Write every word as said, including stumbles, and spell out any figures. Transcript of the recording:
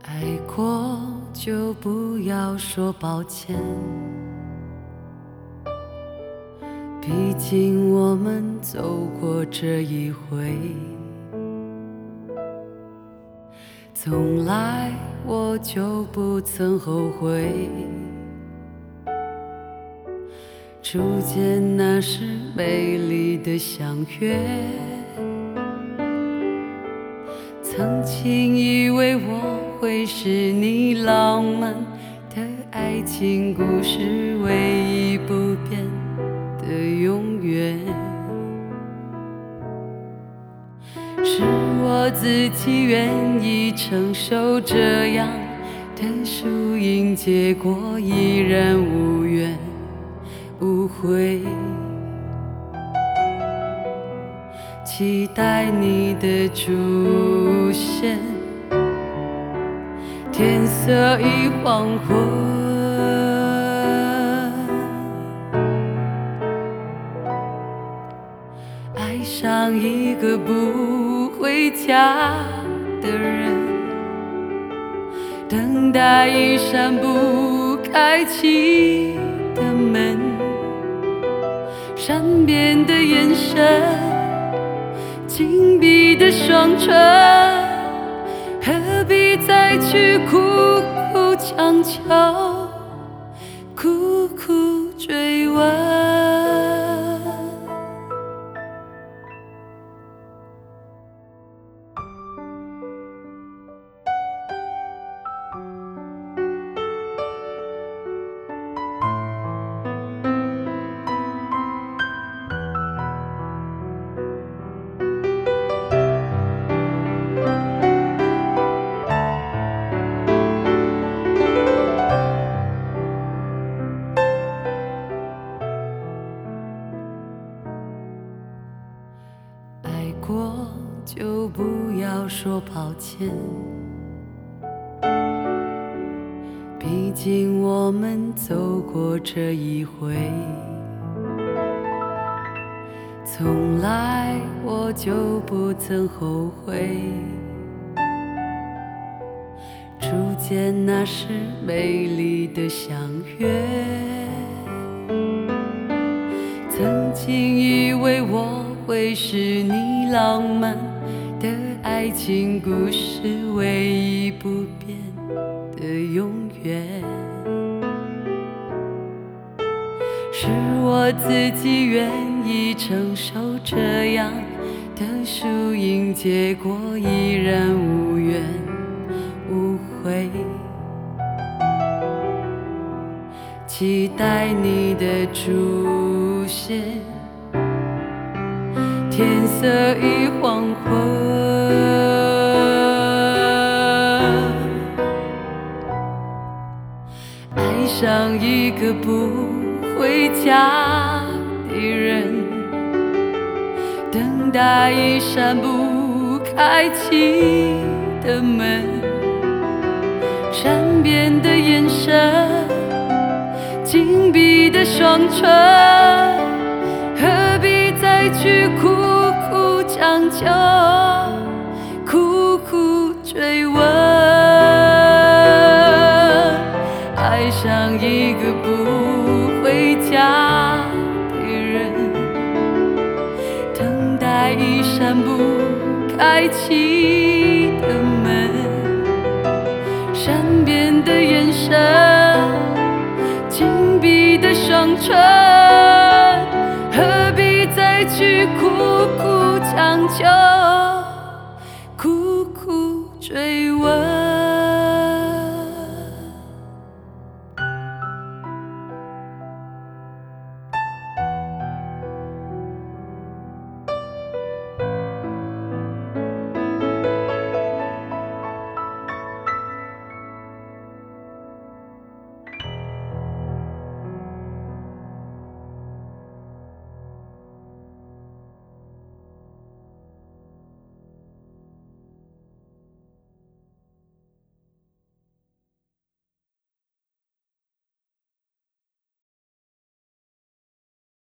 爱过就不要说抱歉，毕竟我们走过这一回。从来我就不曾后悔，初见那时美丽的相约。曾经以为我会是你浪漫的爱情故事唯一不变的永远，是我自己愿意承受这样的输赢结果，依然无怨无悔，期待你的出现。天色已黄昏，爱上一个不回家的人，等待一扇不开启的门，善变的眼神，紧闭的双唇，何必再去苦苦强求，苦苦追问。爱过就不要说抱歉，毕竟我们走过这一回。从来我就不曾后悔，初见那时美丽的相约。曾经以为我会是你浪漫的爱情故事唯一不变的永远，是我自己愿意承受这样的输赢结果，依然无怨无悔，期待你的出现。天色已黄昏，爱上一个不回家的人，等待一扇不开启的门，善变的眼神，紧闭的双唇，何必再去苦苦强求，苦苦追问。爱上一个不回家的人，等待一扇不开启的门，善变的眼神，紧闭的双唇，何必再去苦苦强求，苦苦追问。